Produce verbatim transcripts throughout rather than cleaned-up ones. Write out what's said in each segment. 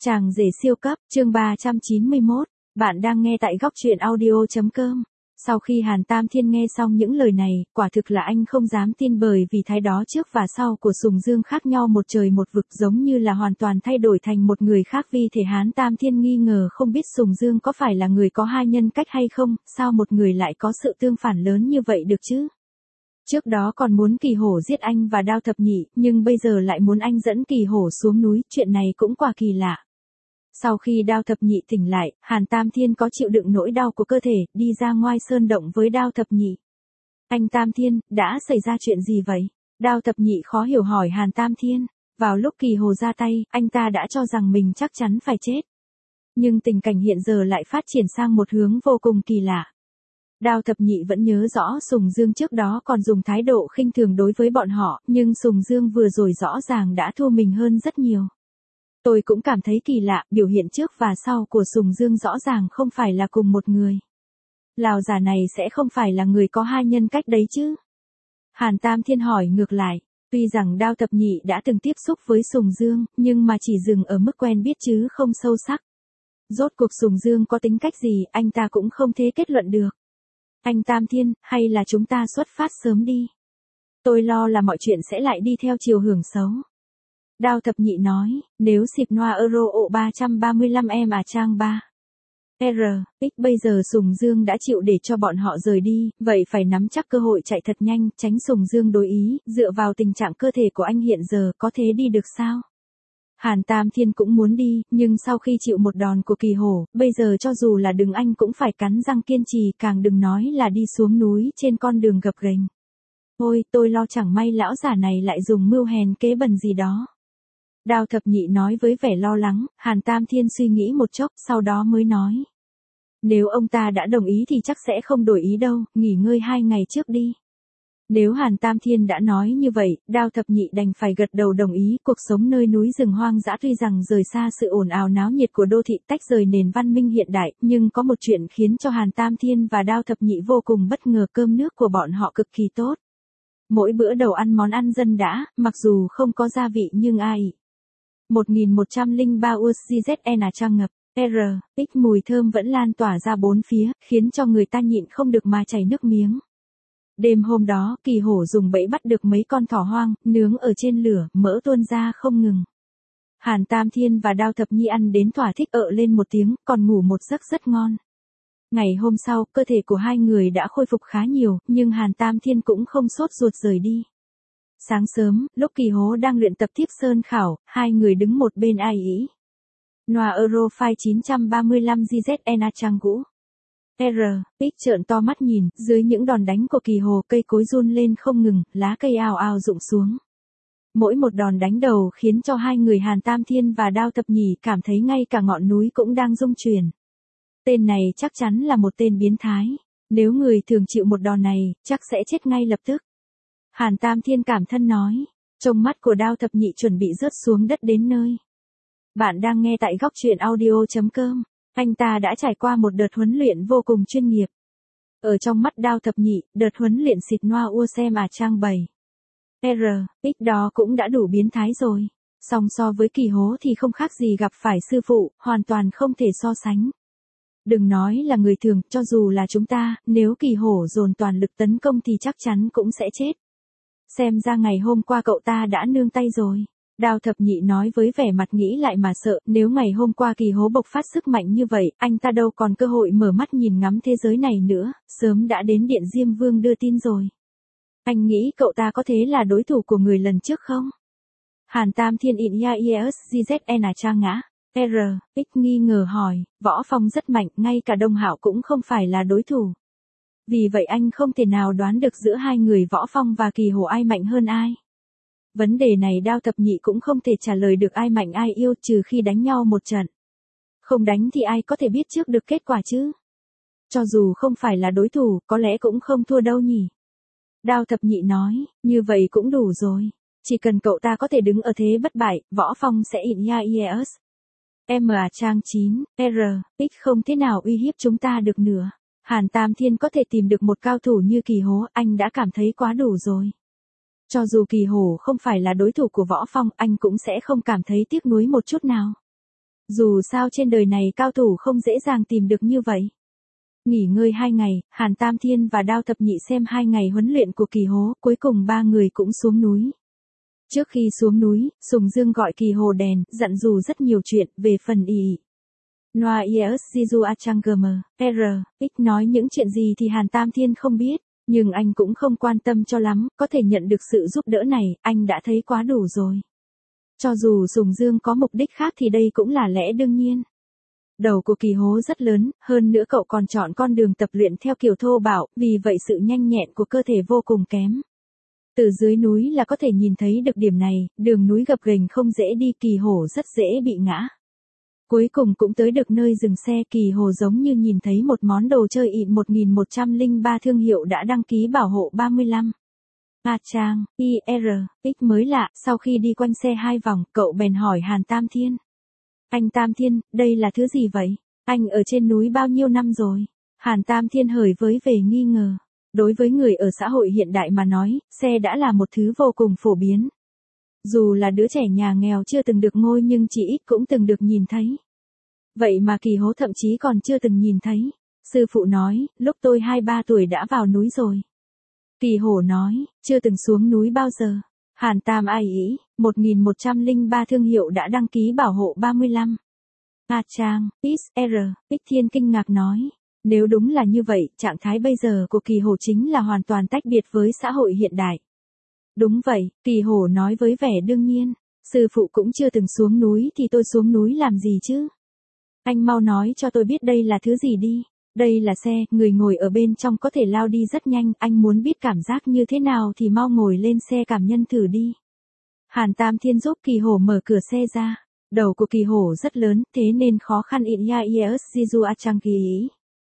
Chàng rể siêu cấp, chương ba trăm chín mươi mốt, bạn đang nghe tại góc truyện audio.com. Sau khi Hàn Tam Thiên nghe xong những lời này, quả thực là anh không dám tin bởi vì thái đó trước và sau của Sùng Dương khác nhau một trời một vực, giống như là hoàn toàn thay đổi thành một người khác. Vì thế Hàn Tam Thiên nghi ngờ không biết Sùng Dương có phải là người có hai nhân cách hay không, sao một người lại có sự tương phản lớn như vậy được chứ? Trước đó còn muốn Kỳ Hổ giết anh và Đao Thập Nhị, nhưng bây giờ lại muốn anh dẫn Kỳ Hổ xuống núi, chuyện này cũng quả kỳ lạ. Sau khi Đao Thập Nhị tỉnh lại, Hàn Tam Thiên có chịu đựng nỗi đau của cơ thể, đi ra ngoài sơn động với Đao Thập Nhị. Anh Tam Thiên, đã xảy ra chuyện gì vậy? Đao Thập Nhị khó hiểu hỏi Hàn Tam Thiên. Vào lúc Kỳ Hồ ra tay, anh ta đã cho rằng mình chắc chắn phải chết. Nhưng tình cảnh hiện giờ lại phát triển sang một hướng vô cùng kỳ lạ. Đao Thập Nhị vẫn nhớ rõ Sùng Dương trước đó còn dùng thái độ khinh thường đối với bọn họ, nhưng Sùng Dương vừa rồi rõ ràng đã thua mình hơn rất nhiều. Tôi cũng cảm thấy kỳ lạ, biểu hiện trước và sau của Sùng Dương rõ ràng không phải là cùng một người. Lão già này sẽ không phải là người có hai nhân cách đấy chứ? Hàn Tam Thiên hỏi ngược lại, tuy rằng Đao Thập Nhị đã từng tiếp xúc với Sùng Dương, nhưng mà chỉ dừng ở mức quen biết chứ không sâu sắc. Rốt cuộc Sùng Dương có tính cách gì, anh ta cũng không thể kết luận được. Anh Tam Thiên, hay là chúng ta xuất phát sớm đi? Tôi lo là mọi chuyện sẽ lại đi theo chiều hướng xấu. Đao Thập Nhị nói, nếu xịp noa euro ộ ba trăm ba mươi lăm em à trang ba. R, X bây giờ Sùng Dương đã chịu để cho bọn họ rời đi, vậy phải nắm chắc cơ hội chạy thật nhanh, tránh Sùng Dương đối ý, dựa vào tình trạng cơ thể của anh hiện giờ có thể đi được sao? Hàn Tam Thiên cũng muốn đi, nhưng sau khi chịu một đòn của Kỳ Hổ, bây giờ cho dù là đứng anh cũng phải cắn răng kiên trì, càng đừng nói là đi xuống núi trên con đường gập ghềnh. Ôi, tôi lo chẳng may lão giả này lại dùng mưu hèn kế bẩn gì đó. Đao Thập Nhị nói với vẻ lo lắng. Hàn Tam Thiên suy nghĩ một chốc, sau đó mới nói. Nếu ông ta đã đồng ý thì chắc sẽ không đổi ý đâu, nghỉ ngơi hai ngày trước đi. Nếu Hàn Tam Thiên đã nói như vậy, Đao Thập Nhị đành phải gật đầu đồng ý. Cuộc sống nơi núi rừng hoang dã tuy rằng rời xa sự ồn ào náo nhiệt của đô thị, tách rời nền văn minh hiện đại, nhưng có một chuyện khiến cho Hàn Tam Thiên và Đao Thập Nhị vô cùng bất ngờ, cơm nước của bọn họ cực kỳ tốt. Mỗi bữa đầu ăn món ăn dân dã, mặc dù không có gia vị nhưng ai. một nghìn một trăm lẻ ba u ét giê zét en à trang ngập. R, X mùi thơm vẫn lan tỏa ra bốn phía, khiến cho người ta nhịn không được mà chảy nước miếng. Đêm hôm đó, Kỳ Hổ dùng bẫy bắt được mấy con thỏ hoang, nướng ở trên lửa, mỡ tuôn ra không ngừng. Hàn Tam Thiên và Đao Thập Nhị ăn đến thỏa thích ợ lên một tiếng, còn ngủ một giấc rất ngon. Ngày hôm sau, cơ thể của hai người đã khôi phục khá nhiều, nhưng Hàn Tam Thiên cũng không sốt ruột rời đi. Sáng sớm, lúc Kỳ Hố đang luyện tập tiếp sơn khảo, hai người đứng một bên ai ý. Noa Euro File chín ba lăm giê zét en a trang cũ. R, X trợn to mắt nhìn, dưới những đòn đánh của Kỳ Hồ, cây cối run lên không ngừng, lá cây ào ào rụng xuống. Mỗi một đòn đánh đầu khiến cho hai người Hàn Tam Thiên và Đao Thập Nhị cảm thấy ngay cả ngọn núi cũng đang rung chuyển. Tên này chắc chắn là một tên biến thái. Nếu người thường chịu một đòn này, chắc sẽ chết ngay lập tức. Hàn Tam Thiên cảm thân nói. Trông mắt của Đao Thập Nhị chuẩn bị rớt xuống đất đến nơi. Bạn đang nghe tại góc truyện audio.com. Anh ta đã trải qua một đợt huấn luyện vô cùng chuyên nghiệp. Ở trong mắt Đao Thập Nhị, đợt huấn luyện xịt noa ua xem à trang bảy. R, X đó cũng đã đủ biến thái rồi. Song so với Kỳ Hố thì không khác gì gặp phải sư phụ, hoàn toàn không thể so sánh. Đừng nói là người thường, cho dù là chúng ta, nếu Kỳ Hổ dồn toàn lực tấn công thì chắc chắn cũng sẽ chết. Xem ra ngày hôm qua cậu ta đã nương tay rồi. Đao Thập Nhị nói với vẻ mặt nghĩ lại mà sợ, nếu ngày hôm qua Kỳ Hố bộc phát sức mạnh như vậy, anh ta đâu còn cơ hội mở mắt nhìn ngắm thế giới này nữa, sớm đã đến Điện Diêm Vương đưa tin rồi. Anh nghĩ cậu ta có thế là đối thủ của người lần trước không? Hàn Tam Thiên in ya ies gzn à trang ngã. R, X nghi ngờ hỏi, võ phong rất mạnh, ngay cả Đông Hạo cũng không phải là đối thủ. Vì vậy anh không thể nào đoán được giữa hai người Võ Phong và Kỳ Hổ ai mạnh hơn ai. Vấn đề này Đao Thập Nhị cũng không thể trả lời được ai mạnh ai yêu, trừ khi đánh nhau một trận. Không đánh thì ai có thể biết trước được kết quả chứ? Cho dù không phải là đối thủ, có lẽ cũng không thua đâu nhỉ? Đao Thập Nhị nói, như vậy cũng đủ rồi. Chỉ cần cậu ta có thể đứng ở thế bất bại, Võ Phong sẽ in ya ies. M à trang chín, R, X không thế nào uy hiếp chúng ta được nữa. Hàn Tam Thiên có thể tìm được một cao thủ như Kỳ Hố, anh đã cảm thấy quá đủ rồi. Cho dù Kỳ Hổ không phải là đối thủ của Võ Phong, anh cũng sẽ không cảm thấy tiếc nuối một chút nào. Dù sao trên đời này cao thủ không dễ dàng tìm được như vậy. Nghỉ ngơi hai ngày, Hàn Tam Thiên và Đao Thập Nhị xem hai ngày huấn luyện của Kỳ Hố, cuối cùng ba người cũng xuống núi. Trước khi xuống núi, Sùng Dương gọi Kỳ Hồ đèn, dặn dò rất nhiều chuyện về phần y. Noa Ies Jizu Achangmer, R, X nói những chuyện gì thì Hàn Tam Thiên không biết, nhưng anh cũng không quan tâm cho lắm, có thể nhận được sự giúp đỡ này, anh đã thấy quá đủ rồi. Cho dù Sùng Dương có mục đích khác thì đây cũng là lẽ đương nhiên. Đầu của Kỳ Hố rất lớn, hơn nữa cậu còn chọn con đường tập luyện theo kiểu thô bạo, vì vậy sự nhanh nhẹn của cơ thể vô cùng kém. Từ dưới núi là có thể nhìn thấy được điểm này, đường núi gập ghềnh không dễ đi, Kỳ Hổ rất dễ bị ngã. Cuối cùng cũng tới được nơi dừng xe, Kỳ Hồ giống như nhìn thấy một món đồ chơi ịn một nghìn một trăm lẻ ba thương hiệu đã đăng ký bảo hộ ba mươi lăm. A Trang, I R, X mới lạ, sau khi đi quanh xe hai vòng, cậu bèn hỏi Hàn Tam Thiên. Anh Tam Thiên, đây là thứ gì vậy? Anh ở trên núi bao nhiêu năm rồi? Hàn Tam Thiên hời với vẻ nghi ngờ. Đối với người ở xã hội hiện đại mà nói, xe đã là một thứ vô cùng phổ biến. Dù là đứa trẻ nhà nghèo chưa từng được ngôi nhưng chỉ ít cũng từng được nhìn thấy. Vậy mà Kỳ Hố thậm chí còn chưa từng nhìn thấy. Sư phụ nói, lúc tôi hai ba tuổi đã vào núi rồi. Kỳ Hổ nói, chưa từng xuống núi bao giờ. Hàn Tam ai ý, một nghìn một trăm lẻ ba thương hiệu đã đăng ký bảo hộ ba mươi lăm. A Trang, X R, X Thiên kinh ngạc nói. Nếu đúng là như vậy, trạng thái bây giờ của Kỳ Hổ chính là hoàn toàn tách biệt với xã hội hiện đại. Đúng vậy, Kỳ Hổ nói với vẻ đương nhiên. Sư phụ cũng chưa từng xuống núi thì tôi xuống núi làm gì chứ? Anh mau nói cho tôi biết đây là thứ gì đi. Đây là xe, người ngồi ở bên trong có thể lao đi rất nhanh, anh muốn biết cảm giác như thế nào thì mau ngồi lên xe cảm nhận thử đi. Hàn Tam Thiên giúp Kỳ Hổ mở cửa xe ra. Đầu của Kỳ Hổ rất lớn, thế nên khó khăn in ya ies jizu achang ý.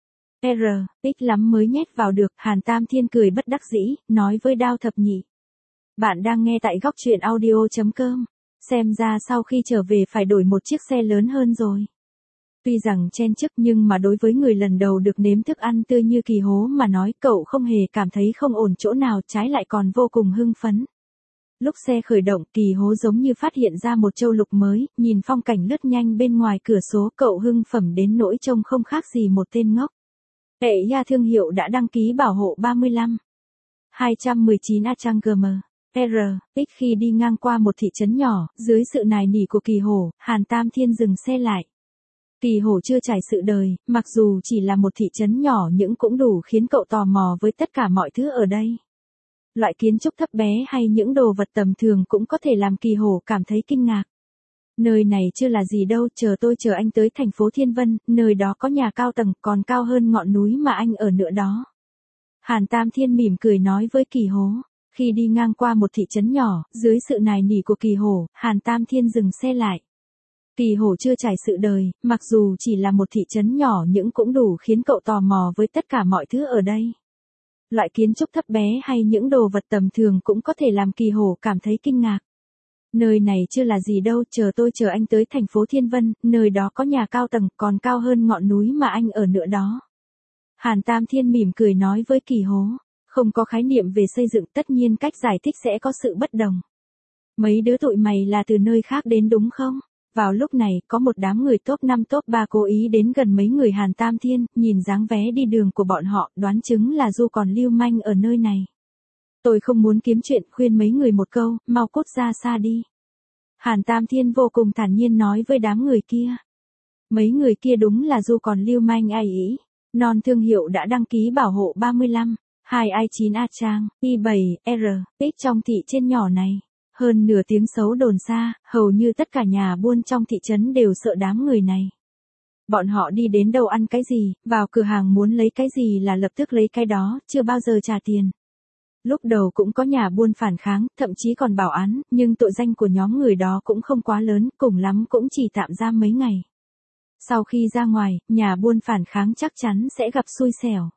R, X lắm mới nhét vào được, Hàn Tam Thiên cười bất đắc dĩ, nói với Đao Thập Nhị. Bạn đang nghe tại góc truyện audio.com. Xem ra sau khi trở về phải đổi một chiếc xe lớn hơn rồi. Tuy rằng chen chúc nhưng mà đối với người lần đầu được nếm thức ăn tươi như Kỳ Hố mà nói, cậu không hề cảm thấy không ổn chỗ nào, trái lại còn vô cùng hưng phấn. Lúc xe khởi động, Kỳ Hố giống như phát hiện ra một châu lục mới, nhìn phong cảnh lướt nhanh bên ngoài cửa sổ, cậu hưng phẩm đến nỗi trông không khác gì một tên ngốc. Hệ ya thương hiệu đã đăng ký bảo hộ ba mươi lăm. hai trăm mười chín Achangmer, R, X khi đi ngang qua một thị trấn nhỏ, dưới sự nài nỉ của Kỳ Hổ, Hàn Tam Thiên dừng xe lại. Kỳ Hổ chưa trải sự đời, mặc dù chỉ là một thị trấn nhỏ nhưng cũng đủ khiến cậu tò mò với tất cả mọi thứ ở đây. Loại kiến trúc thấp bé hay những đồ vật tầm thường cũng có thể làm Kỳ Hổ cảm thấy kinh ngạc. Nơi này chưa là gì đâu, chờ tôi chờ anh tới thành phố Thiên Vân, nơi đó có nhà cao tầng còn cao hơn ngọn núi mà anh ở nữa đó. Hàn Tam Thiên mỉm cười nói với Kỳ Hố. Khi đi ngang qua một thị trấn nhỏ, dưới sự nài nỉ của Kỳ Hổ, Hàn Tam Thiên dừng xe lại. Kỳ Hổ chưa trải sự đời, mặc dù chỉ là một thị trấn nhỏ nhưng cũng đủ khiến cậu tò mò với tất cả mọi thứ ở đây. Loại kiến trúc thấp bé hay những đồ vật tầm thường cũng có thể làm Kỳ Hổ cảm thấy kinh ngạc. Nơi này chưa là gì đâu, chờ tôi chờ anh tới thành phố Thiên Vân, nơi đó có nhà cao tầng còn cao hơn ngọn núi mà anh ở nữa đó. Hàn Tam Thiên mỉm cười nói với Kỳ Hố. Không có khái niệm về xây dựng, tất nhiên cách giải thích sẽ có sự bất đồng. Mấy đứa tụi mày là từ nơi khác đến đúng không? Vào lúc này, có một đám người top năm top ba cố ý đến gần mấy người Hàn Tam Thiên, nhìn dáng vé đi đường của bọn họ, đoán chứng là Du còn lưu manh ở nơi này. Tôi không muốn kiếm chuyện, khuyên mấy người một câu, mau cút ra xa đi. Hàn Tam Thiên vô cùng thản nhiên nói với đám người kia. Mấy người kia đúng là Du còn lưu manh ai ý. Non thương hiệu đã đăng ký bảo hộ ba mươi lăm. hai i chín A Trang, I bảy, R, X trong thị trên nhỏ này. Hơn nửa tiếng xấu đồn xa, hầu như tất cả nhà buôn trong thị trấn đều sợ đám người này. Bọn họ đi đến đâu ăn cái gì, vào cửa hàng muốn lấy cái gì là lập tức lấy cái đó, chưa bao giờ trả tiền. Lúc đầu cũng có nhà buôn phản kháng, thậm chí còn bảo án, nhưng tội danh của nhóm người đó cũng không quá lớn, cùng lắm cũng chỉ tạm giam mấy ngày. Sau khi ra ngoài, nhà buôn phản kháng chắc chắn sẽ gặp xui xẻo.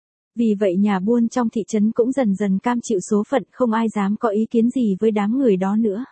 Vì vậy nhà buôn trong thị trấn cũng dần dần cam chịu số phận, không ai dám có ý kiến gì với đám người đó nữa.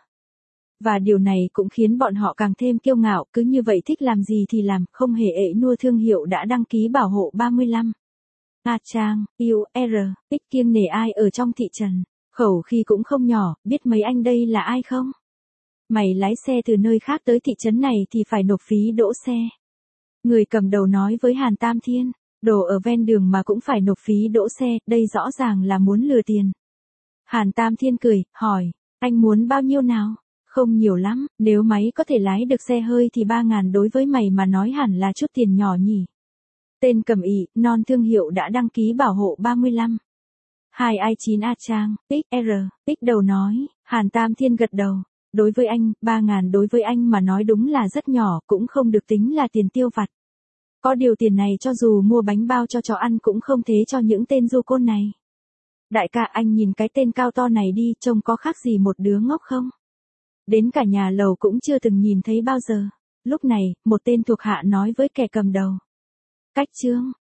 Và điều này cũng khiến bọn họ càng thêm kiêu ngạo, cứ như vậy thích làm gì thì làm, không hề ệ nua thương hiệu đã đăng ký bảo hộ ba mươi lăm. A Trang, U, R, X kiêng nể ai ở trong thị trấn, khẩu khi cũng không nhỏ, biết mấy anh đây là ai không? Mày lái xe từ nơi khác tới thị trấn này thì phải nộp phí đỗ xe. Người cầm đầu nói với Hàn Tam Thiên, đồ ở ven đường mà cũng phải nộp phí đỗ xe, đây rõ ràng là muốn lừa tiền. Hàn Tam Thiên cười, hỏi, anh muốn bao nhiêu nào? Không nhiều lắm, nếu máy có thể lái được xe hơi thì ba ngàn đối với mày mà nói hẳn là chút tiền nhỏ nhỉ. Tên cầm ỉ, non thương hiệu đã đăng ký bảo hộ ba mươi lăm. hai i chín A Trang, tích R, tích đầu nói, Hàn Tam Thiên gật đầu. Đối với anh, ba ngàn đối với anh mà nói đúng là rất nhỏ, cũng không được tính là tiền tiêu vặt. Có điều tiền này cho dù mua bánh bao cho chó ăn cũng không thế cho những tên du côn này. Đại ca, anh nhìn cái tên cao to này đi, trông có khác gì một đứa ngốc không? Đến cả nhà lầu cũng chưa từng nhìn thấy bao giờ. Lúc này, một tên thuộc hạ nói với kẻ cầm đầu. Cách Trương,